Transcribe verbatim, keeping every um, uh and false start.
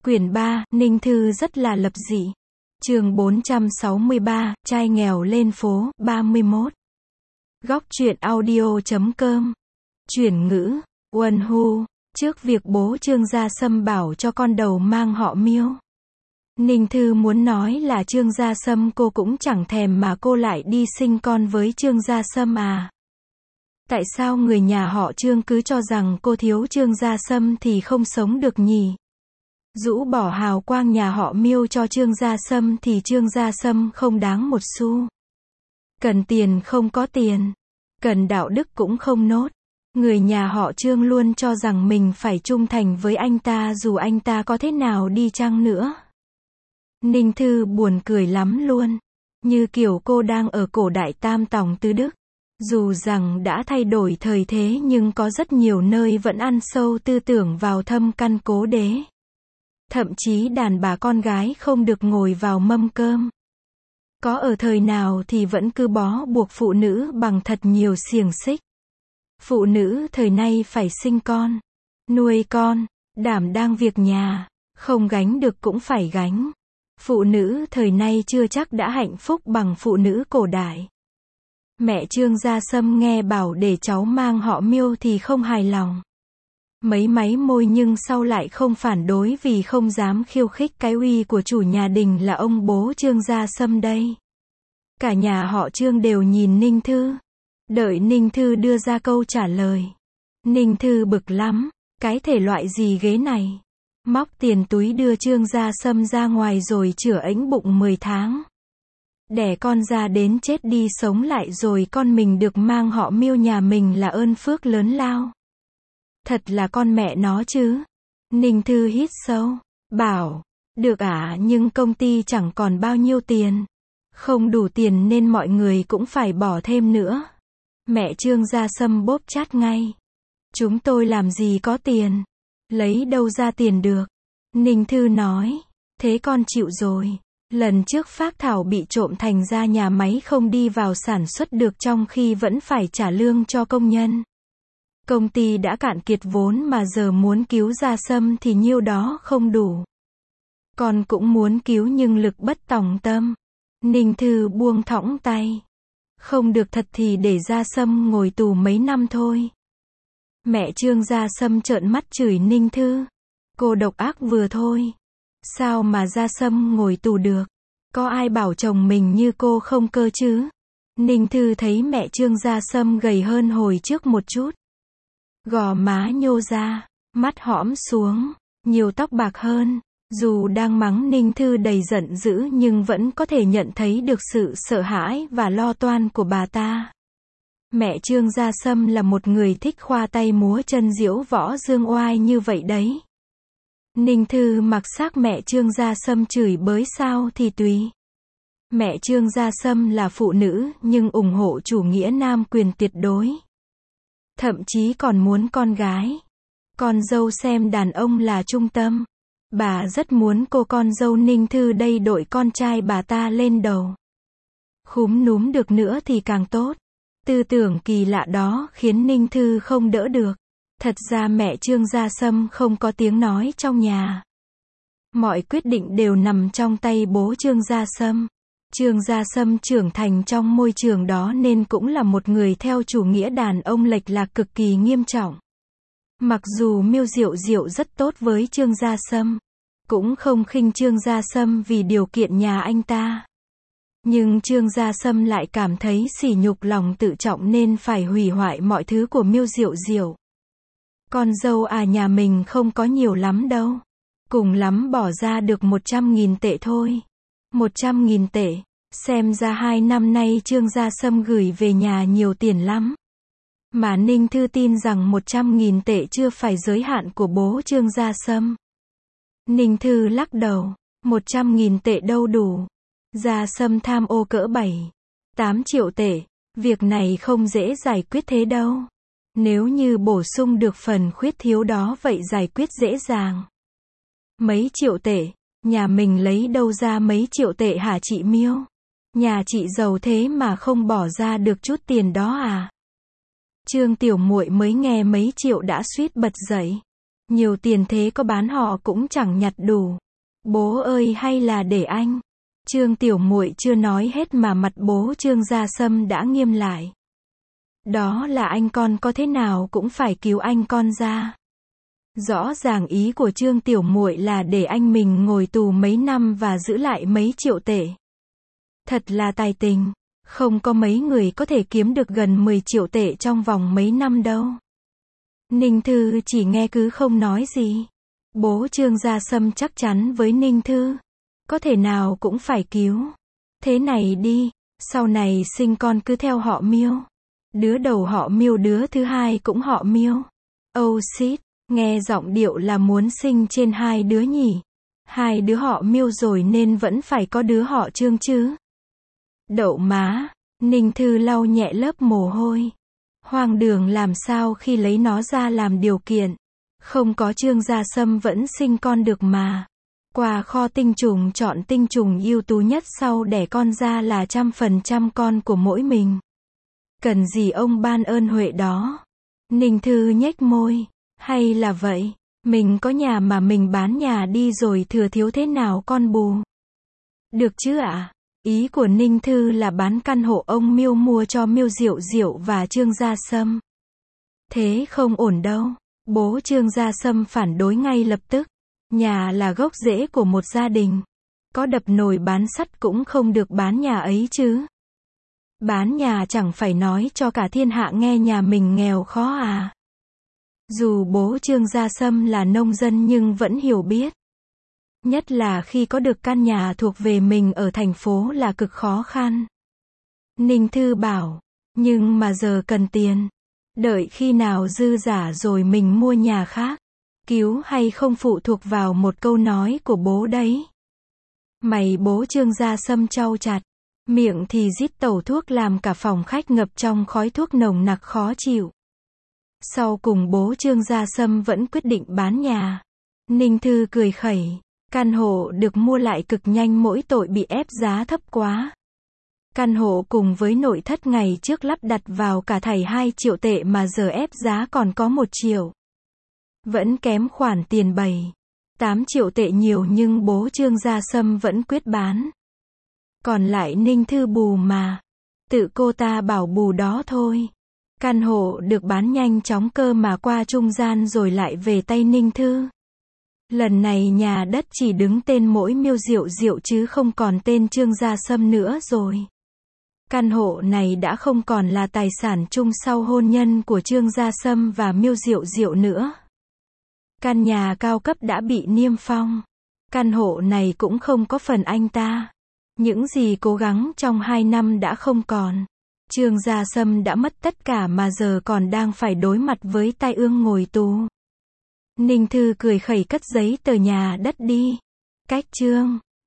Quyển ba, Ninh Thư rất là lập dị. Chương bốn trăm sáu mươi ba, trai nghèo lên phố, ba mươi mốt. Góc truyện audio chấm com. Chuyển ngữ, Uân Hu, trước việc bố Trương Gia Sâm bảo cho con đầu mang họ Miêu. Ninh Thư muốn nói là Trương Gia Sâm cô cũng chẳng thèm mà cô lại đi sinh con với Trương Gia Sâm à. Tại sao người nhà họ Trương cứ cho rằng cô thiếu Trương Gia Sâm thì không sống được nhỉ? Rũ bỏ hào quang nhà họ Miêu cho Trương Gia Sâm thì Trương Gia Sâm không đáng một xu. Cần tiền không có tiền, cần đạo đức cũng không nốt. Người nhà họ Trương luôn cho rằng mình phải trung thành với anh ta dù anh ta có thế nào đi chăng nữa. Ninh Thư buồn cười lắm luôn. Như kiểu cô đang ở cổ đại Tam Tòng Tứ Đức. Dù rằng đã thay đổi thời thế nhưng có rất nhiều nơi vẫn ăn sâu tư tưởng vào thâm căn cố đế. Thậm chí đàn bà con gái không được ngồi vào mâm cơm. Có ở thời nào thì vẫn cứ bó buộc phụ nữ bằng thật nhiều xiềng xích. Phụ nữ thời nay phải sinh con, nuôi con, đảm đang việc nhà, không gánh được cũng phải gánh. Phụ nữ thời nay chưa chắc đã hạnh phúc bằng phụ nữ cổ đại. Mẹ Trương Gia Sâm nghe bảo để cháu mang họ Miêu thì không hài lòng. Mấy máy môi nhưng sau lại không phản đối vì không dám khiêu khích cái uy của chủ nhà đình là ông bố Trương Gia Sâm đây. Cả nhà họ Trương đều nhìn Ninh Thư. Đợi Ninh Thư đưa ra câu trả lời. Ninh Thư bực lắm, cái thể loại gì ghế này. Móc tiền túi đưa Trương Gia Sâm ra ngoài rồi chữa ếnh bụng mười tháng. Đẻ con ra đến chết đi sống lại rồi con mình được mang họ Miêu nhà mình là ơn phước lớn lao. Thật là con mẹ nó chứ. Ninh Thư hít sâu, bảo, được à nhưng công ty chẳng còn bao nhiêu tiền. Không đủ tiền nên mọi người cũng phải bỏ thêm nữa. Mẹ Trương Gia Sâm bóp chát ngay. Chúng tôi làm gì có tiền. Lấy đâu ra tiền được. Ninh Thư nói, thế con chịu rồi. Lần trước phác thảo bị trộm thành ra nhà máy không đi vào sản xuất được trong khi vẫn phải trả lương cho công nhân. Công ty đã cạn kiệt vốn mà giờ muốn cứu Gia Sâm thì nhiêu đó không đủ. Con cũng muốn cứu nhưng lực bất tòng tâm. Ninh Thư buông thõng tay. Không được thật thì để Gia Sâm ngồi tù mấy năm thôi. Mẹ Trương Gia Sâm trợn mắt chửi Ninh Thư. Cô độc ác vừa thôi. Sao mà Gia Sâm ngồi tù được? Có ai bảo chồng mình như cô không cơ chứ? Ninh Thư thấy mẹ Trương Gia Sâm gầy hơn hồi trước một chút. Gò má nhô ra, mắt hõm xuống, nhiều tóc bạc hơn. Dù đang mắng Ninh Thư đầy giận dữ nhưng vẫn có thể nhận thấy được sự sợ hãi và lo toan của bà ta. Mẹ Trương Gia Sâm là một người thích khoa tay múa chân diễu võ dương oai như vậy đấy. Ninh Thư mặc xác mẹ Trương Gia Sâm chửi bới sao thì tùy. Mẹ Trương Gia Sâm là phụ nữ nhưng ủng hộ chủ nghĩa nam quyền tuyệt đối. Thậm chí còn muốn con gái, con dâu xem đàn ông là trung tâm. Bà rất muốn cô con dâu Ninh Thư đây đội con trai bà ta lên đầu. Khúm núm được nữa thì càng tốt. Tư tưởng kỳ lạ đó khiến Ninh Thư không đỡ được. Thật ra mẹ Trương Gia Sâm không có tiếng nói trong nhà. Mọi quyết định đều nằm trong tay bố Trương Gia Sâm. Trương Gia Sâm trưởng thành trong môi trường đó nên cũng là một người theo chủ nghĩa đàn ông lệch lạc cực kỳ nghiêm trọng. Mặc dù Miêu Diệu Diệu rất tốt với Trương Gia Sâm, cũng không khinh Trương Gia Sâm vì điều kiện nhà anh ta. Nhưng Trương Gia Sâm lại cảm thấy sỉ nhục lòng tự trọng nên phải hủy hoại mọi thứ của Miêu Diệu Diệu. Con dâu à nhà mình không có nhiều lắm đâu. Cùng lắm bỏ ra được một trăm nghìn tệ thôi. một trăm nghìn tệ. Xem ra hai năm nay Trương Gia Sâm gửi về nhà nhiều tiền lắm. Mà Ninh Thư tin rằng một trăm nghìn tệ chưa phải giới hạn của bố Trương Gia Sâm. Ninh Thư lắc đầu. một trăm nghìn tệ đâu đủ. Gia Sâm tham ô cỡ bảy, tám triệu tệ. Việc này không dễ giải quyết thế đâu. Nếu như bổ sung được phần khuyết thiếu đó vậy giải quyết dễ dàng. Mấy triệu tệ, nhà mình lấy đâu ra mấy triệu tệ hả chị Miêu? Nhà chị giàu thế mà không bỏ ra được chút tiền đó à? Trương tiểu muội mới nghe mấy triệu đã suýt bật dậy. Nhiều tiền thế có bán họ cũng chẳng nhặt đủ. Bố ơi hay là để anh. Trương Tiểu Muội chưa nói hết mà mặt bố Trương Gia Sâm đã nghiêm lại. Đó là anh con có thế nào cũng phải cứu anh con ra. Rõ ràng ý của Trương Tiểu Muội là để anh mình ngồi tù mấy năm và giữ lại mấy triệu tệ. Thật là tài tình. Không có mấy người có thể kiếm được gần mười triệu tệ trong vòng mấy năm đâu. Ninh Thư chỉ nghe cứ không nói gì. Bố Trương Gia Sâm chắc chắn với Ninh Thư. Có thể nào cũng phải cứu. Thế này đi, sau này sinh con cứ theo họ Miêu. Đứa đầu họ Miêu đứa thứ hai cũng họ Miêu. Oh shit, nghe giọng điệu là muốn sinh trên hai đứa nhỉ. Hai đứa họ Miêu rồi nên vẫn phải có đứa họ Trương chứ. Đậu má, Ninh Thư lau nhẹ lớp mồ hôi. Hoang đường làm sao khi lấy nó ra làm điều kiện. Không có Trương Gia Sâm vẫn sinh con được mà. Qua kho tinh trùng chọn tinh trùng ưu tú nhất sau đẻ con ra là trăm phần trăm con của mỗi mình. Cần gì ông ban ơn huệ đó. Ninh Thư nhếch môi. Hay là vậy, mình có nhà mà mình bán nhà đi rồi thừa thiếu thế nào con bù. Được chứ ạ? À? Ý của Ninh Thư là bán căn hộ ông Miêu mua cho Miêu Diệu Diệu và Trương Gia Sâm. Thế không ổn đâu. Bố Trương Gia Sâm phản đối ngay lập tức. Nhà là gốc rễ của một gia đình. Có đập nồi bán sắt cũng không được bán nhà ấy chứ. Bán nhà chẳng phải nói cho cả thiên hạ nghe nhà mình nghèo khó à. Dù bố Trương Gia Sâm là nông dân nhưng vẫn hiểu biết. Nhất là khi có được căn nhà thuộc về mình ở thành phố là cực khó khăn. Ninh Thư bảo, nhưng mà giờ cần tiền. Đợi khi nào dư giả rồi mình mua nhà khác. Cứu hay không phụ thuộc vào một câu nói của bố đấy. Mày bố Trương Gia Sâm trau chặt. Miệng thì rít tẩu thuốc làm cả phòng khách ngập trong khói thuốc nồng nặc khó chịu. Sau cùng bố Trương Gia Sâm vẫn quyết định bán nhà. Ninh Thư cười khẩy. Căn hộ được mua lại cực nhanh mỗi tội bị ép giá thấp quá. Căn hộ cùng với nội thất ngày trước lắp đặt vào cả thảy hai triệu tệ mà giờ ép giá còn có một triệu. Vẫn kém khoản tiền bảy, tám triệu tệ nhiều nhưng bố Trương Gia Sâm vẫn quyết bán. Còn lại Ninh Thư bù mà. Tự cô ta bảo bù đó thôi. Căn hộ được bán nhanh chóng cơ mà qua trung gian rồi lại về tay Ninh Thư. Lần này nhà đất chỉ đứng tên mỗi Miêu Diệu Diệu chứ không còn tên Trương Gia Sâm nữa rồi. Căn hộ này đã không còn là tài sản chung sau hôn nhân của Trương Gia Sâm và Miêu Diệu Diệu nữa. Căn nhà cao cấp đã bị niêm phong. Căn hộ này cũng không có phần anh ta. Những gì cố gắng trong hai năm đã không còn. Trương Gia Sâm đã mất tất cả mà giờ còn đang phải đối mặt với tai ương ngồi tù. Ninh Thư cười khẩy cất giấy tờ nhà đất đi. Cách Trương